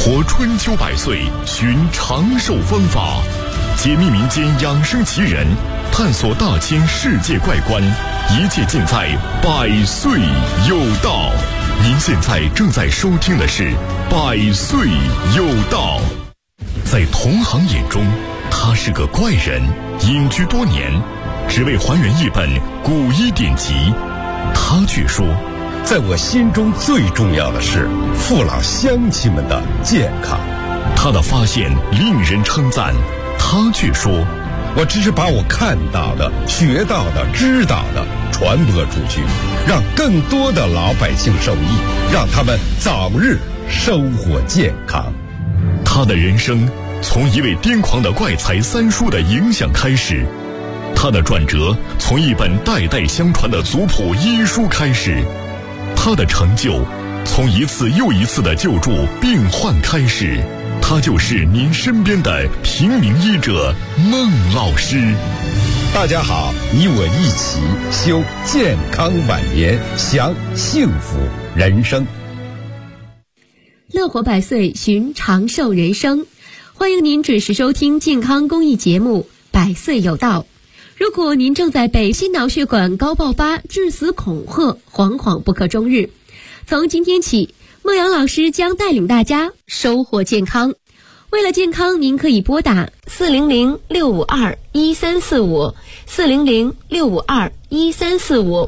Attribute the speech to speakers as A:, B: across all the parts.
A: 活春秋百岁，寻长寿方法，解密民间养生奇人，探索大千世界怪观，一切尽在百岁有道。您现在正在收听的是百岁有道。在同行眼中，他是个怪人，隐居多年，只为还原一本古医典籍。他却说，
B: 在我心中最重要的是父老乡亲们的健康。
A: 他的发现令人称赞，他却说，
B: 我只是把我看到的、学到的、知道的传播出去，让更多的老百姓受益，让他们早日收获健康。
A: 他的人生从一位癫狂的怪才三叔的影响开始，他的转折从一本代代相传的族谱医书开始，他的成就从一次又一次的救助病患开始。他就是您身边的平民医者孟老师。
B: 大家好，你我一起修健康晚年，享幸福人生。
C: 乐活百岁，寻长寿人生。欢迎您准时收听健康公益节目《百岁有道》。如果您正在被心脑血管高爆发致死恐吓，惶惶不可终日，从今天起，孟阳老师将带领大家收获健康。为了健康，您可以拨打400-652-1345 400-652-1345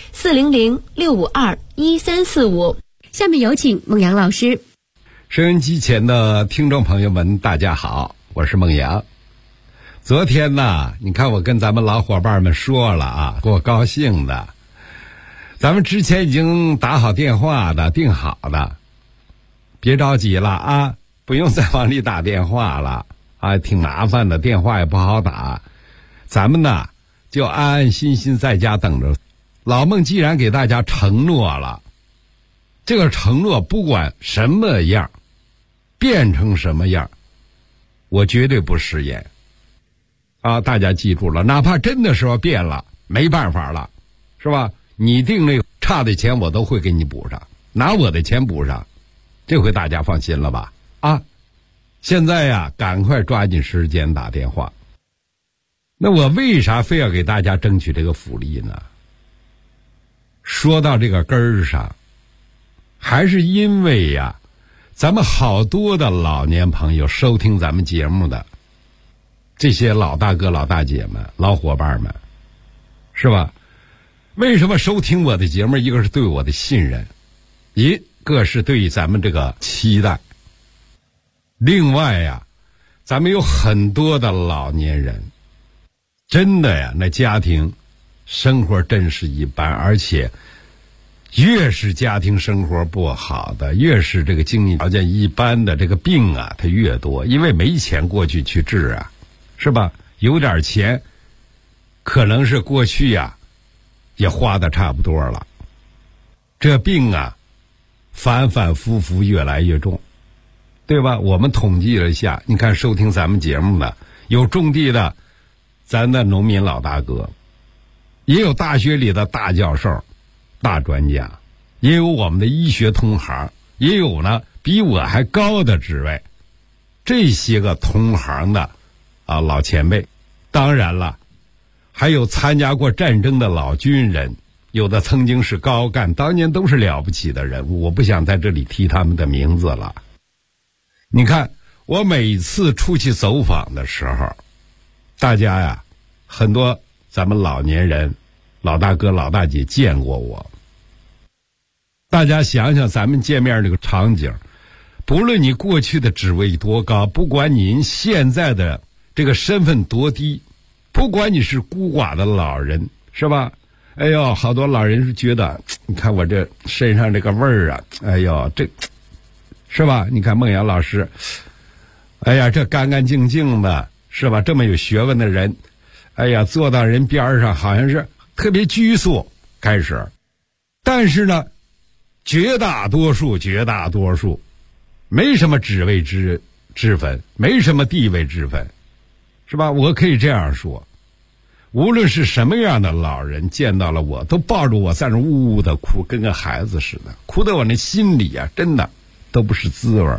C: 400-652-1345。下面有请孟阳老师。
B: 收音机前的听众朋友们，大家好，我是孟阳。昨天呢，你看我跟咱们老伙伴们说了啊，给我高兴的。咱们之前已经打好电话的，定好的，别着急了啊，不用再往里打电话了啊，挺麻烦的，电话也不好打。咱们呢就安安心心在家等着。老孟既然给大家承诺了，这个承诺不管什么样，变成什么样，我绝对不食言啊！大家记住了，哪怕真的时候变了，没办法了，是吧？你定那个差的钱我都会给你补上，拿我的钱补上，这回大家放心了吧？啊，现在呀，赶快抓紧时间打电话。那我为啥非要给大家争取这个福利呢？说到这个根儿上，还是因为呀，咱们好多的老年朋友收听咱们节目的这些老大哥、老大姐们、老伙伴们，是吧？为什么收听我的节目？一个是对我的信任，一个是对于咱们这个期待。另外呀，咱们有很多的老年人，真的呀，那家庭生活真是一般，而且越是家庭生活不好的，越是这个经济条件一般的，这个病啊它越多，因为没钱过去去治啊，是吧？有点钱可能是过去呀也花的差不多了，这病啊反反复复越来越重，对吧？我们统计了一下，你看收听咱们节目的有种地的咱的农民老大哥，也有大学里的大教授、大专家，也有我们的医学同行，也有呢比我还高的职位，这些个同行的啊老前辈，当然了，还有参加过战争的老军人，有的曾经是高干，当年都是了不起的人物，我不想在这里提他们的名字了。你看我每次出去走访的时候，大家呀很多咱们老年人、老大哥、老大姐见过我，大家想想咱们见面这个场景，不论你过去的职位多高，不管您现在的这个身份多低，不管你是孤寡的老人，是吧？哎呦，好多老人是觉得，你看我这身上这个味儿啊，哎呦，这是吧？你看孟阳老师，哎呀，这干干净净的，是吧？这么有学问的人，哎呀，坐到人边上好像是特别拘束开始，但是呢，绝大多数没什么职位之分，没什么地位之分，是吧？我可以这样说，无论是什么样的老人见到了我，都抱着我在那呜呜的哭，跟个孩子似的，哭得我那心里啊真的都不是滋味。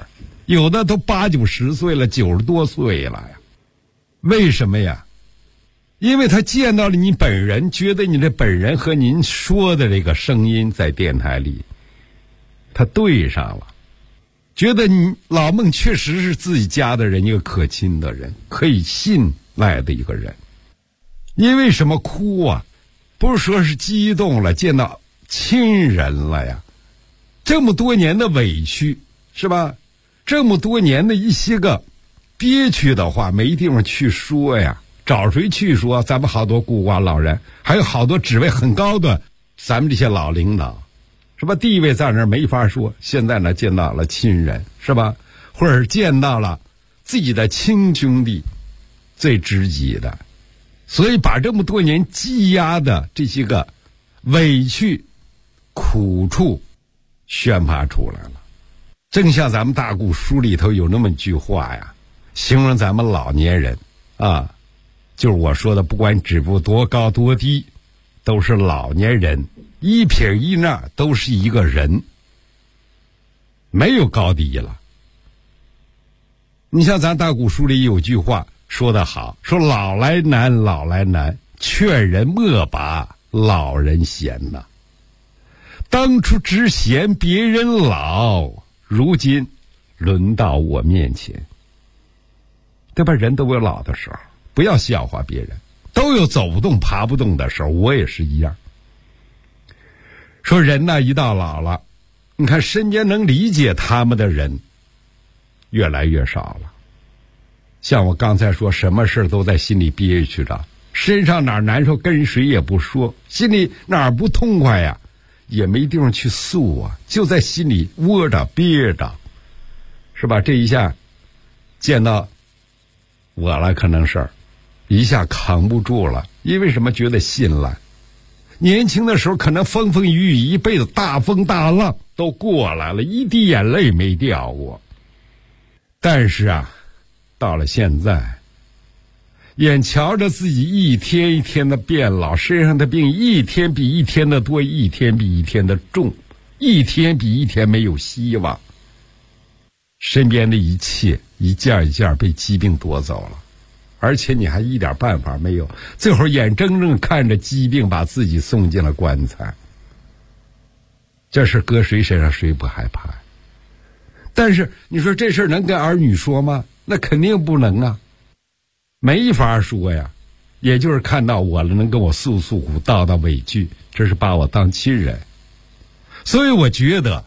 B: 有的都80、90岁了，90多岁了呀。为什么呀？因为他见到了你本人，觉得你的本人和您说的这个声音在电台里他对上了，觉得你老孟确实是自己家的人，一个可亲的人，可以信赖的一个人。因为什么哭啊？不是说是激动了，见到亲人了呀。这么多年的委屈，是吧？这么多年的一些个憋屈的话没地方去说呀，找谁去说？咱们好多孤寡老人，还有好多职位很高的咱们这些老领导，是吧？地位在那儿没法说，现在呢见到了亲人，是吧？或者见到了自己的亲兄弟，最知己的，所以把这么多年积压的这些个委屈苦处宣发出来了。正像咱们大古书里头有那么一句话呀，形容咱们老年人啊，就是我说的，不管指部多高多低，都是老年人，一撇一捺都是一个人，没有高低了。你像咱大古书里有句话说得好，说老来难，老来难，劝人莫把老人嫌呐。当初只嫌别人老，如今轮到我面前，对吧？人都有老的时候，不要笑话别人，都有走不动爬不动的时候，我也是一样。说人呢，一到老了，你看身边能理解他们的人越来越少了。像我刚才说，什么事都在心里憋屈着，身上哪儿难受跟谁也不说，心里哪儿不痛快呀，也没地方去诉啊，就在心里窝着憋着，是吧？这一下见到我了，可能是一下扛不住了。因为什么？觉得信赖。年轻的时候可能风风雨雨，一辈子大风大浪都过来了，一滴眼泪没掉过。但是啊，到了现在，眼瞧着自己一天一天的变老，身上的病一天比一天的多，一天比一天的重，一天比一天没有希望，身边的一切一件一件被疾病夺走了，而且你还一点办法没有，最后眼睁睁看着疾病把自己送进了棺材。这事搁谁身上谁不害怕？但是你说这事能跟儿女说吗？那肯定不能啊，没法说呀。也就是看到我了，能跟我诉诉苦，道道委屈，这是把我当亲人。所以我觉得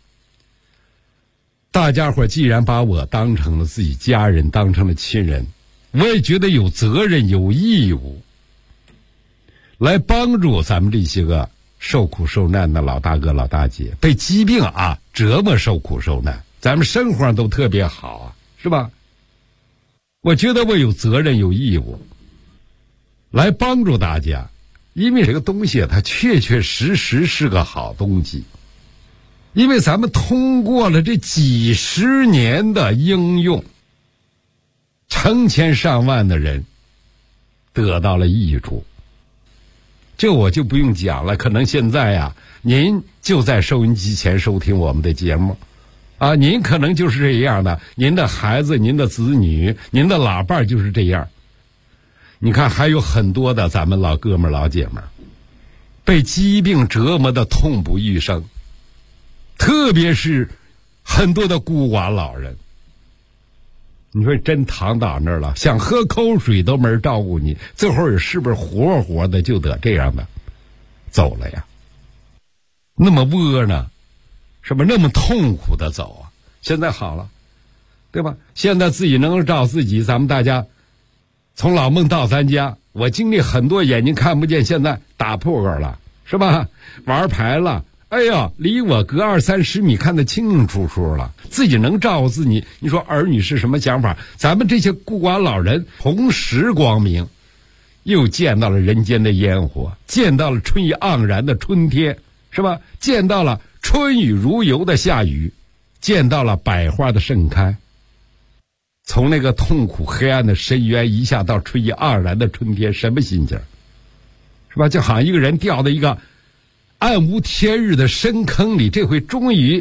B: 大家伙既然把我当成了自己家人，当成了亲人，我也觉得有责任有义务来帮助咱们这些个受苦受难的老大哥老大姐，被疾病啊折磨受苦受难，咱们生活上都特别好啊，是吧？我觉得我有责任有义务来帮助大家，因为这个东西它确确实实是个好东西。因为咱们通过了这几十年的应用，成千上万的人得到了益处。这我就不用讲了，可能现在呀，您就在收音机前收听我们的节目啊，您可能就是这样的，您的孩子、您的子女、您的老伴就是这样。你看还有很多的咱们老哥们老姐们被疾病折磨的痛不欲生，特别是很多的孤寡老人，你说真躺到那儿了，想喝口水都没人照顾你，最后是不是活活的就得这样的走了呀？那么窝呢，是不是那么痛苦的走啊？现在好了，对吧？现在自己能够照自己，咱们大家从老孟到咱家，我经历很多眼睛看不见，现在打扑克了，是吧？玩牌了，哎呀，离我隔20-30米看得清清楚楚了，自己能照顾自己。你说儿女是什么想法？咱们这些孤寡老人同时光明，又见到了人间的烟火，见到了春意盎然的春天，是吧？见到了春雨如油的下雨，见到了百花的盛开。从那个痛苦黑暗的深渊一下到春意盎然的春天，什么心情？是吧？就好像一个人掉到一个暗无天日的深坑里，这回终于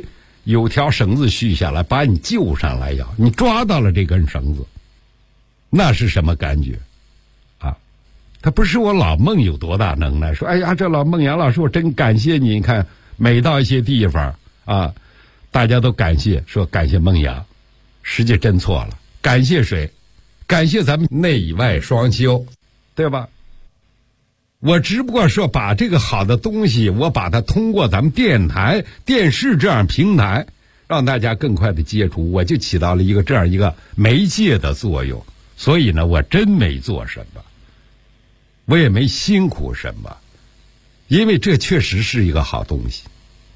B: 有条绳子续下来，把你救上来要，你抓到了这根绳子，那是什么感觉啊？他不是我老孟有多大能耐，说哎呀，这老孟杨老师，我真感谢你。你看，每到一些地方啊，大家都感谢，说感谢孟杨，实际真错了。感谢谁？感谢咱们内外双修，对吧？我只不过说把这个好的东西，我把它通过咱们电台、电视这样平台，让大家更快的接触，我就起到了一个这样一个媒介的作用。所以呢，我真没做什么，我也没辛苦什么，因为这确实是一个好东西。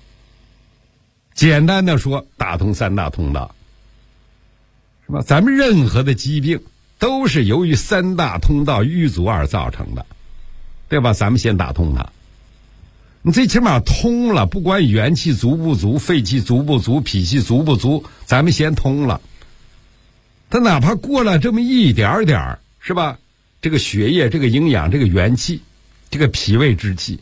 B: 简单的说，打通三大通道，是吧？咱们任何的疾病都是由于三大通道瘀阻而造成的，对吧？咱们先打通它，你最起码通了，不管元气足不足、肺气足不足、脾气足不足，咱们先通了。它哪怕过了这么一点点，是吧？这个血液、这个营养、这个元气、这个脾胃之气，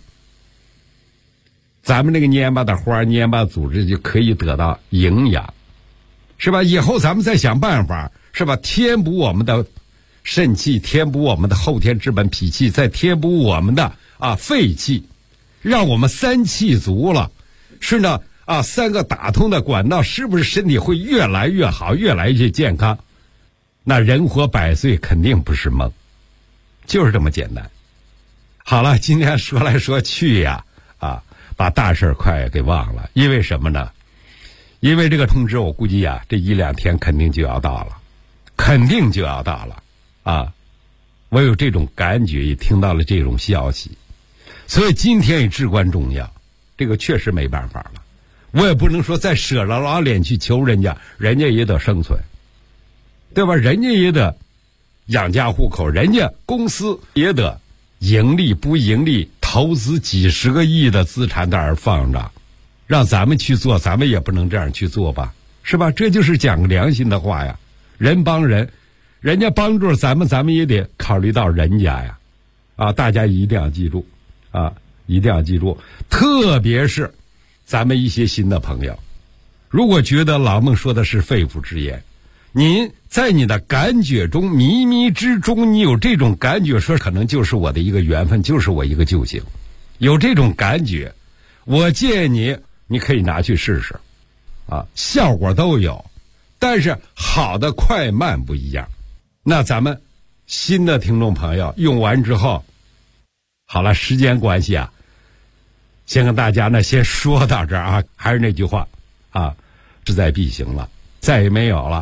B: 咱们这个蔫巴的花、蔫巴组织就可以得到营养，是吧？以后咱们再想办法，是吧？填补我们的肾气，填补我们的后天之本脾气，再填补我们的肺气，让我们三气足了，顺着三个打通的管道，是不是身体会越来越好，越来越健康？那人活100岁肯定不是梦，就是这么简单。好了，今天说来说去呀，把大事快给忘了。因为什么呢？因为这个通知我估计这1-2天肯定就要到了，肯定就要到了我有这种感觉，也听到了这种消息，所以今天也至关重要。这个确实没办法了，我也不能说再舍了老脸去求人家，人家也得生存，对吧？人家也得养家糊口，人家公司也得盈利不盈利，投资几十个亿的资产在那儿放着，让咱们去做，咱们也不能这样去做吧，是吧？这就是讲良心的话呀，人帮人，人家帮助咱们，咱们也得考虑到人家呀，大家一定要记住一定要记住，特别是咱们一些新的朋友，如果觉得老孟说的是肺腑之言，您在你的感觉中，靡靡之中，你有这种感觉，说可能就是我的一个缘分，就是我一个救星，有这种感觉，我建议你可以拿去试试效果都有，但是好的快慢不一样。那咱们新的听众朋友用完之后，好了，时间关系先跟大家呢先说到这儿还是那句话志在必行了，再也没有了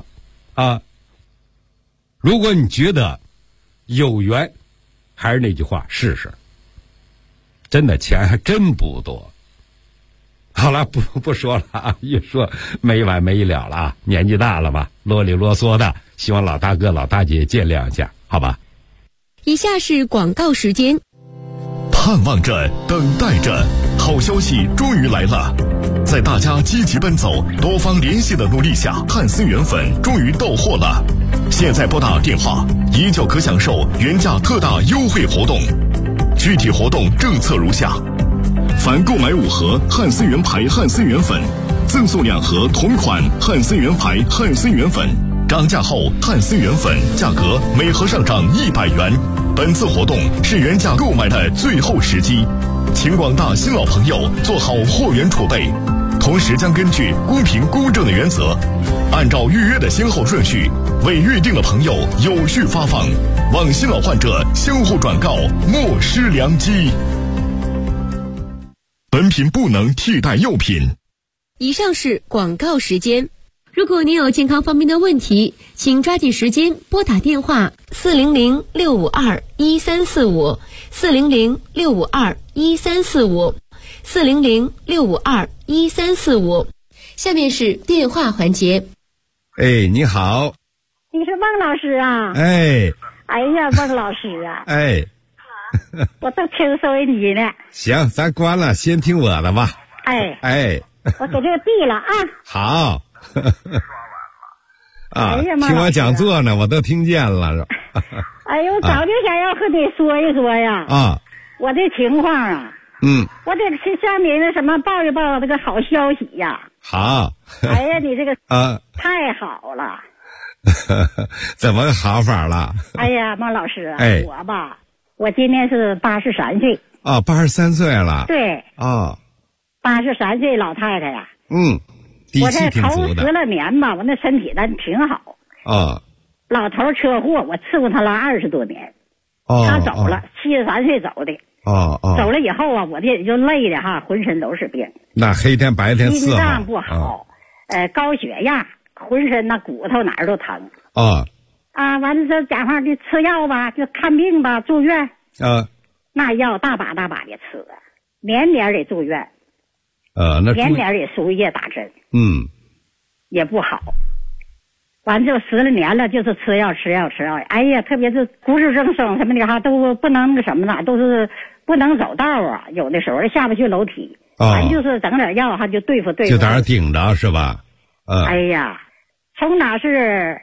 B: 如果你觉得有缘，还是那句话，试试，真的钱还真不多。好了，不说了一说没完没了了年纪大了嘛，啰里啰嗦的，希望老大哥老大姐见谅一下，好吧？
C: 以下是广告时间。
A: 盼望着，等待着，好消息终于来了！在大家积极奔走、多方联系的努力下，汉森原粉终于到货了。现在拨打电话，依旧可享受原价特大优惠活动。具体活动政策如下：凡购买5盒汉森原牌汉森原粉，赠送2盒同款汉森原牌汉森原粉。涨价后，汉森原粉价格每盒上涨100元。本次活动是原价购买的最后时机，请广大新老朋友做好货源储备，同时将根据公平公正的原则，按照预约的先后顺序，为预定的朋友有序发放，望新老患者相互转告，莫失良机。本品不能替代药品。
C: 以上是广告时间。如果您有健康方面的问题，请抓紧时间拨打电话400-652-1345 400-652-1345 400-652-1345。下面是电话环节。
B: 你好。
D: 你是孟老师啊？
B: 哎
D: 呀，孟老师啊！我都听收音机呢。
B: 行，咱关了，先听我的吧。
D: 我给这个闭了
B: 好。听我讲座呢，我都听见了。
D: 我早就想要和你说一说呀。我这情况我得向你那什么报一报这个好消息呀。
B: 好。
D: 哎呀，你这个
B: 啊，
D: 太好了。
B: 怎么个好法了？
D: 哎呀，孟老师，
B: 哎，
D: 我今年是83岁。
B: 哦，83岁了。
D: 对。
B: 哦。
D: 83岁老太太呀。
B: 底气挺足的。
D: 我这头10来年吧，我那身体咱挺好。
B: 哦。
D: 老头车祸，我伺候他了20多年。他走了，73岁走的。走了以后啊，我这也就累的哈，浑身都是病。
B: 那黑天白天伺候。
D: 心脏不好，高血压，浑身那骨头哪儿都疼。完了这讲话的吃药吧，就看病吧，住院。那药大把大把的吃，年年得住院。年年得输液打针。也不好。完就10来年了，就是吃药。哎呀，特别是骨质增生什么的哈，都不能那什么了，都是不能走道啊，有的时候下不去楼梯。完就是整点药哈，就对付。
B: 就在那顶着是吧？
D: 哎呀，从哪是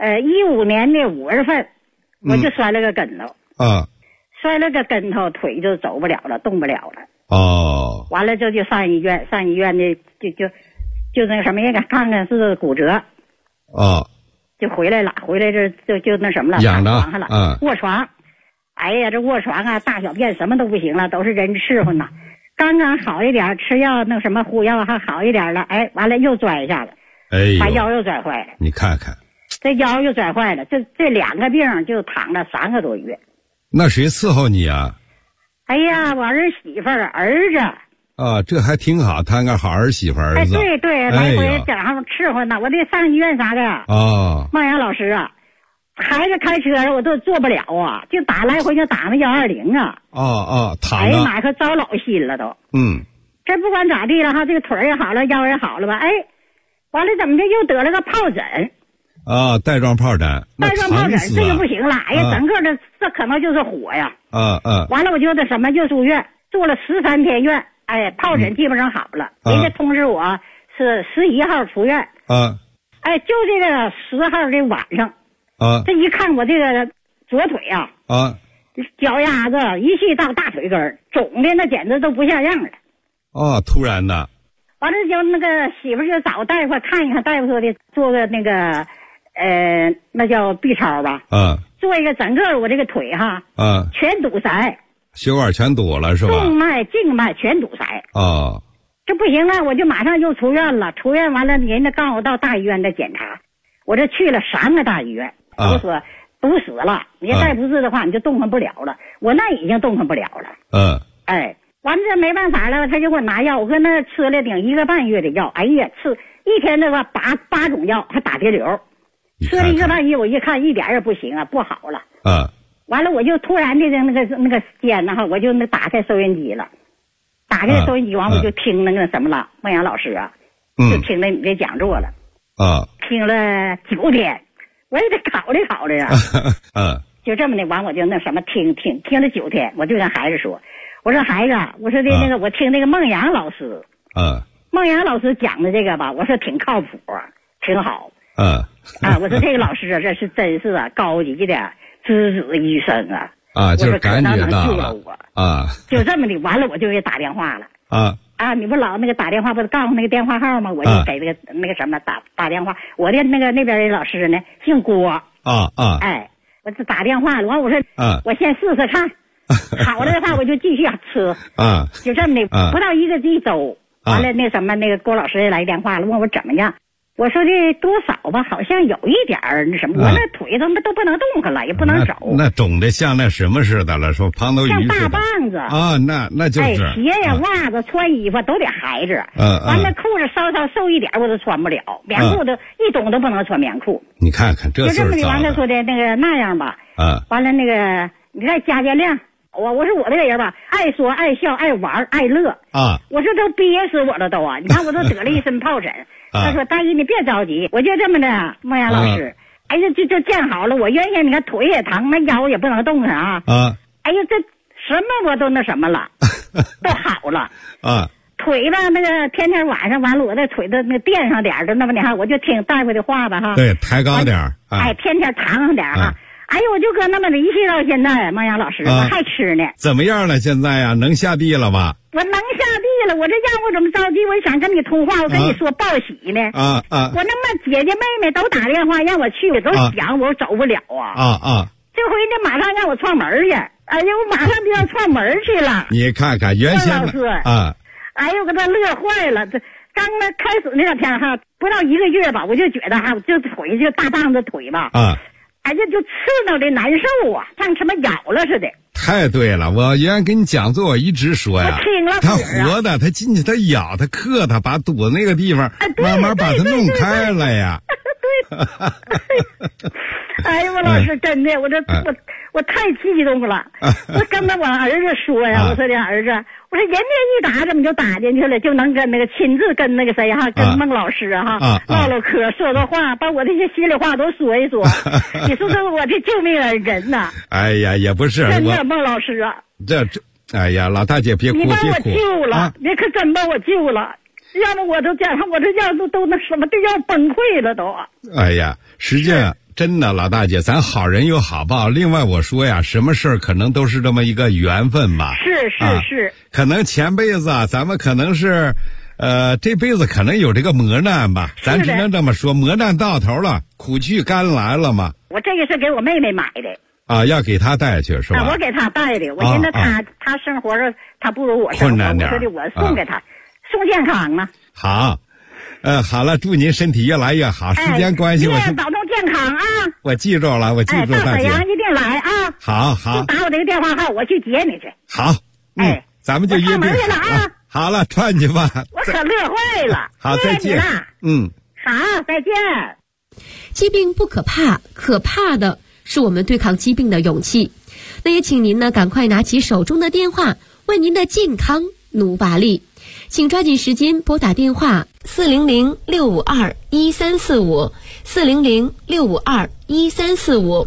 D: 15年的5月份，我就摔了个跟头。摔了个跟头，腿就走不了了，动不了了。完了就上医院的就那什么也看看是骨折。就回来了，这就那什么了，
B: 养着
D: 了，卧床。哎呀，这卧床啊，大小便什么都不行了，都是人伺候呢。刚刚好一点，吃药那什么护药还好一点了，完了又拽一下子，把腰又拽坏了。
B: 你看看，
D: 这腰又拽坏了，这2个病就躺了3个多月。
B: 那谁伺候你啊？
D: 哎呀，我儿媳妇儿子。
B: 这还挺好，摊个好儿媳妇儿子。
D: 对，来回整上伺候呢，我得上医院啥的。孟阳老师啊，孩子开车我都坐不了啊，就来回就打那120啊。
B: 躺着。
D: 哎呀妈，可遭老心了都。这不管咋地了哈，这个腿也好了，腰也好了吧？完了怎么的又得了个疱疹。
B: 带状疱疹。
D: 带状疱疹这就不行了，整个的这可能就是火呀。完了我就那什么就住院，住了13天院。疱疹基本上好了，人家通知我是11号出院。就这个10号的晚上。这一看我这个左腿啊。脚丫子一系到大腿根肿的那简直都不像样了。
B: 突然的。
D: 完了就那个媳妇就找大夫看一看，大夫说的做个那个那叫 B 超吧。做一个整个我这个腿哈。全堵塞。
B: 血管全堵了是吧？
D: 动脉、静脉全堵塞。这不行了，我就马上又出院了。出院完了，人家告诉我到大医院再检查。我这去了3个大医院，都说堵死了，你再不治的话，你就动弹不了了。我那已经动弹不了了。完了这没办法了，他就给我拿药，我搁那吃了顶1个半月的药。哎呀，吃一天的话8种药，还打滴流，吃了1个半月，我一看一点也不行啊，不好了。完了，我就突然的那个间呢哈，我就打开收音机了，打开收音机完我就听那个什么了，孟阳老师啊，就听了你这讲座了，听了9天，我也得考虑考虑啊，就这么的完我就那什么听了9天，我就跟孩子说，我说孩子，我说的那个我听那个孟阳老师，孟阳老师讲的这个吧，我说挺靠谱，挺好，我说这个老师啊，这是真是高级的。资质医生
B: 就是感觉到了
D: 就这么的，完了我就给打电话了你不老那个打电话不是告诉那个电话号吗？我就给那个什么打电话，我的那边的老师呢姓郭我就打电话了，完我说我先试试看，好了的话我就继续吃就这么的，不到1周，完了那什么那个郭老师来电话了，问我怎么样。我说的多少吧，好像有一点那什么，我那腿都不能动弹了，也不能走。
B: 那肿的像那什么似的了，说胖头鱼似的。
D: 像大棒子
B: 那就是。
D: 鞋呀、袜子、穿衣服都得孩子。完了裤子稍瘦一点我都穿不了，棉裤都一种都不能穿棉裤。
B: 你看看这
D: 就这么的，完了说的那个那样吧。完了那个你再加量。我说我这个人吧，爱说爱笑爱玩爱乐我说都憋死我了都你看我都得了一身疱疹。他说大姨你别着急，我就这么的，孟阳老师哎呀就见好了，我原先你看腿也疼，那腰也不能动弹哎呀这什么我都那什么了都好了腿吧那个天天晚上完了我的腿的那垫上点的那么的哈，我就听大夫的话吧哈，
B: 对抬高点
D: 天天躺上点哎呦，我就搁那么离弃到现在，孟阳老师，我还吃呢。
B: 怎么样了？现在呀，能下地了吧？
D: 我能下地了，我这让我怎么着急？我想跟你通话，我跟你说报喜呢。我那么姐姐妹妹都打电话让我去，我都想我走不了啊。这回呢，马上让我串门去。哎呦，我马上就要串门去了。
B: 你看看原先
D: 老师哎呦，给他乐坏了。这刚开始那两天哈，不到1个月吧，我就觉得哈，就腿就大棒子腿吧哎呀，就刺挠的难受啊，像什么咬了似的。
B: 太对了，我原来跟你讲座，我一直说呀，他活的，他进去，他咬，他磕，他把堵的那个地方，慢慢把它弄开了呀。
D: 对。哎呀，我老师真的，我太激动了。我跟我儿子说呀，我说的儿子，我说人家一打怎么就打进去了，就能跟那个亲自跟那个谁哈，跟孟老师唠唠嗑，说说话，把我这些心里话都说一说。你说说我这救命恩人呐！
B: 哎呀，也不是
D: 真的，孟老师啊，
B: 这，哎呀，老大姐别哭，
D: 你把我救了，你可真把我救了。要不我都加上我这样都那什么都要崩溃了都。
B: 哎呀，实际上真的老大姐，咱好人有好报。另外我说呀，什么事儿可能都是这么一个缘分嘛。
D: 是。
B: 可能前辈子咱们可能是，这辈子可能有这个磨难吧，咱只能这么说，磨难到头了，苦去甘来了嘛。
D: 我这个是给我妹妹买的。
B: 要给她带去是吧？
D: 我给她带的，我寻思她生活着，她不如我
B: 困难点，
D: 我说的我送给她。送健康啊！
B: 好，好了，祝您身体越来越好。时间关系，
D: 你也保重健康啊！
B: 我记住了，我记住大姐。
D: 到沈阳一定来啊！
B: 好，
D: 就打我这个电话号，我去接你去。
B: 好，咱们就约定。
D: 我上门去了啊！
B: 好了，串去吧。
D: 我可乐坏了。
B: 好，再见。
D: 好，再见。
C: 疾病不可怕，可怕的是我们对抗疾病的勇气。那也请您呢赶快拿起手中的电话，为您的健康努把力。请抓紧时间拨打电话400-652-1345 400-652-1345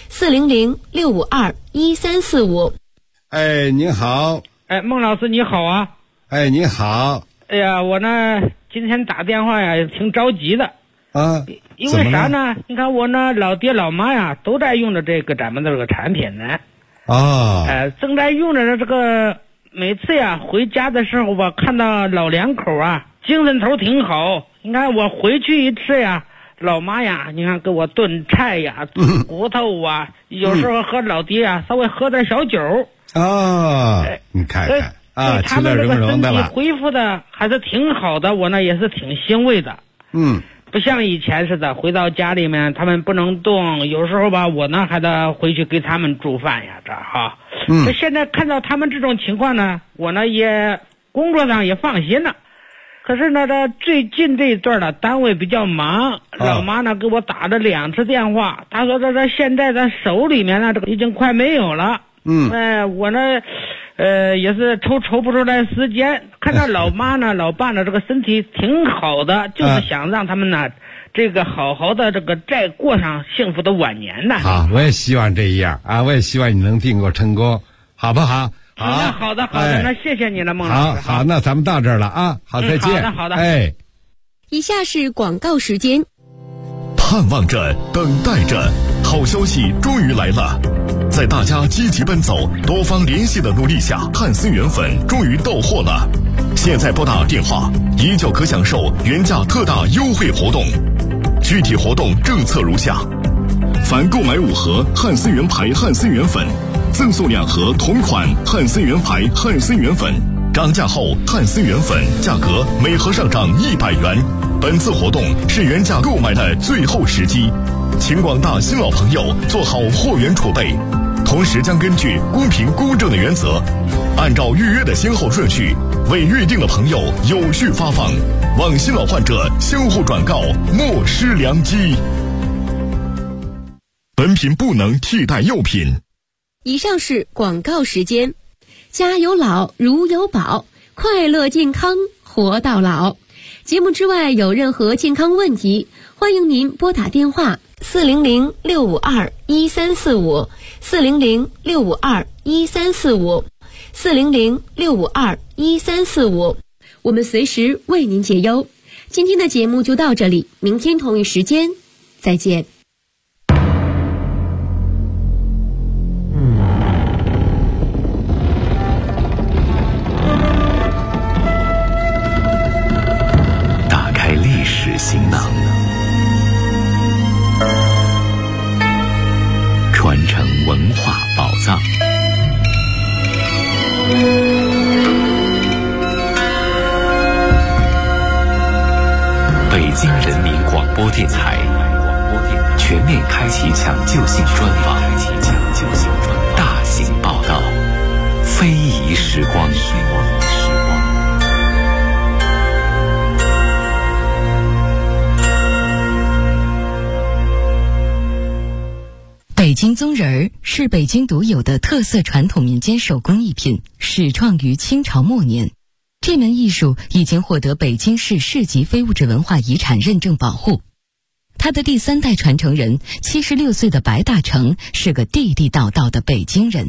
C: 400-652-1345。
B: 哎，您好。
E: 哎，孟老师你好啊。
B: 哎，你好。
E: 哎呀，我呢今天打电话呀挺着急的因为啥呢？你看我呢老爹老妈呀都在用着这个咱们这个产品呢。正在用着这个。每次呀回家的时候吧，看到老两口精神头挺好。你看我回去一次呀，老妈呀，你看给我炖菜呀，炖骨头有时候和老爹稍微喝点小酒。
B: 你看看
E: 他们这个身体恢复的还是挺好的，我呢也是挺欣慰的。不像以前似的，回到家里面他们不能动，有时候吧我呢还得回去给他们煮饭呀，这现在看到他们这种情况呢，我呢也工作上也放心了。可是呢，这最近这一段呢，单位比较忙，老妈呢给我打了2次电话，她说这现在的手里面呢，这个已经快没有了。我呢，也是抽不出来时间。看到老妈呢、老爸呢，这个身体挺好的，就是想让他们呢，这个好好的这个再过上幸福的晚年呢。
B: 好，我也希望这样我也希望你能订购成功，好不好？
E: 好的，那谢谢你了，孟老师。
B: 好，那咱们到这儿了好，再见。
E: 好的。
C: 以下是广告时间。
A: 盼望着，等待着，好消息终于来了！在大家积极奔走、多方联系的努力下，汉森源粉终于到货了。现在拨打电话，依旧可享受原价特大优惠活动。具体活动政策如下：凡购买5盒汉森源牌汉森源粉，赠送2盒同款汉森源牌汉森源粉。涨价后，汉森源粉价格每盒上涨100元。本次活动是原价购买的最后时机，请广大新老朋友做好货源储备，同时将根据公平公正的原则，按照预约的先后顺序，为预定的朋友有序发放，望新老患者相互转告，莫失良机。本品不能替代药品。
C: 以上是广告时间。家有老，如有宝，快乐健康活到老。节目之外有任何健康问题，欢迎您拨打电话400-652-1345 400-652-1345 400-652-1345，我们随时为您解忧。今天的节目就到这里，明天同一时间再见。
F: 播电台全面开启抢救性专访，大型报道，非遗时光。
G: 北京宗仁儿是北京独有的特色传统民间手工艺品，始创于清朝末年。这门艺术已经获得北京市市级非物质文化遗产认证保护。他的第3代传承人76岁的白大成是个地地道道的北京人。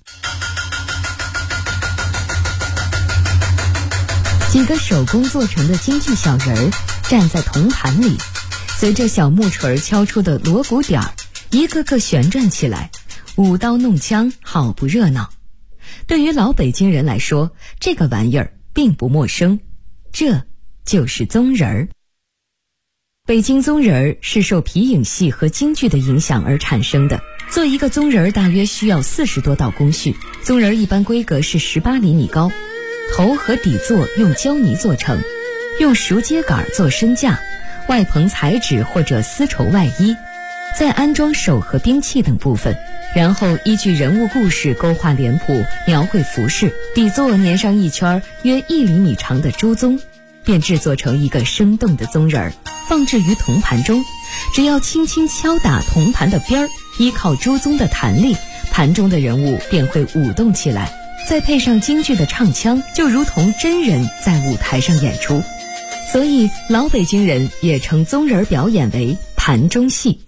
G: 几个手工做成的京剧小人儿站在铜盘里，随着小木锤敲出的锣鼓点儿，一个个旋转起来，舞刀弄枪，好不热闹。对于老北京人来说，这个玩意儿并不陌生，这就是宗仁儿。北京宗仁儿是受皮影戏和京剧的影响而产生的。做一个宗仁儿大约需要40多道工序，宗仁儿一般规格是18厘米高，头和底座用胶泥做成，用熟秸秆做身架，外棚彩纸或者丝绸外衣，再安装手和兵器等部分，然后依据人物故事勾画脸谱，描绘服饰，底座粘上一圈约1厘米长的猪鬃，便制作成一个生动的宗仁儿，放置于铜盘中。只要轻轻敲打铜盘的边儿，依靠猪鬃的弹力，盘中的人物便会舞动起来，再配上京剧的唱腔，就如同真人在舞台上演出。所以老北京人也称宗仁儿表演为盘中戏。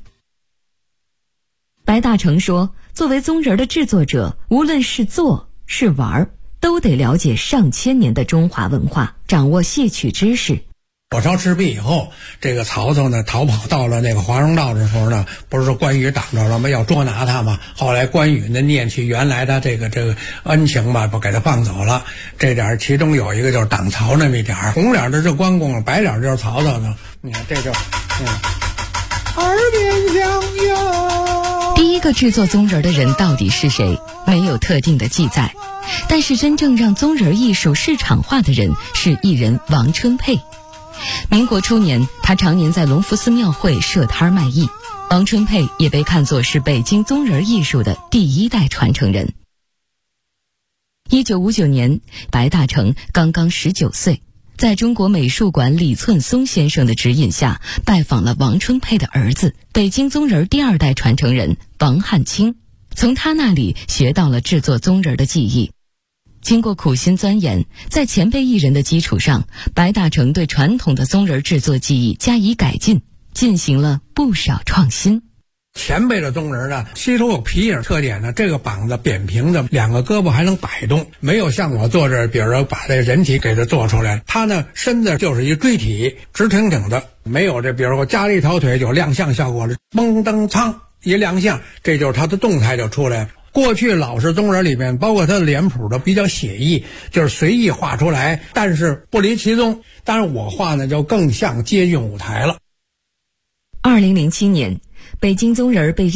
G: 白大成说，作为宗仁儿的制作者，无论是做是玩，都得了解上千年的中华文化，掌握戏曲知识。
H: 火烧赤壁以后，这个曹操呢逃跑到了那个华容道的时候呢，不是说关羽挡着了吗？要捉拿他嘛。后来关羽呢念起原来的这个恩情吧，不给他放走了。这点其中有一个就是挡曹那么一点，红脸的是关公，白脸就是曹操呢。你看这就耳边响哟。
G: 第一个制作宗仁儿的人到底是谁？没有特定的记载。但是真正让宗仁儿艺术市场化的人是艺人王春佩。民国初年，他常年在隆福寺庙会设摊卖艺。王春佩也被看作是北京宗仁儿艺术的第1代传承人。1959年，白大成刚刚19岁，在中国美术馆李寸松先生的指引下，拜访了王春佩的儿子，北京宗仁儿第2代传承人王汉卿，从他那里学到了制作宗仁儿的技艺。经过苦心钻研，在前辈艺人的基础上，白大成对传统的宗仁儿制作技艺加以改进，进行了不少创新。
H: 前辈的宗仁呢，其中有皮影特点呢，这个膀子扁平的，2个胳膊还能摆动，没有像我做这，比如说把这人体给它做出来，他呢身子就是一锥体，直挺挺的，没有这比如说加了一条腿有亮相效果了，嘣噔噌一亮相，这就是他的动态就出来。过去老式宗仁里面，包括他的脸谱都比较写意，就是随意画出来，但是不离其宗。当然我画呢就更像接近舞台了。
G: 2007年，北京宗仁被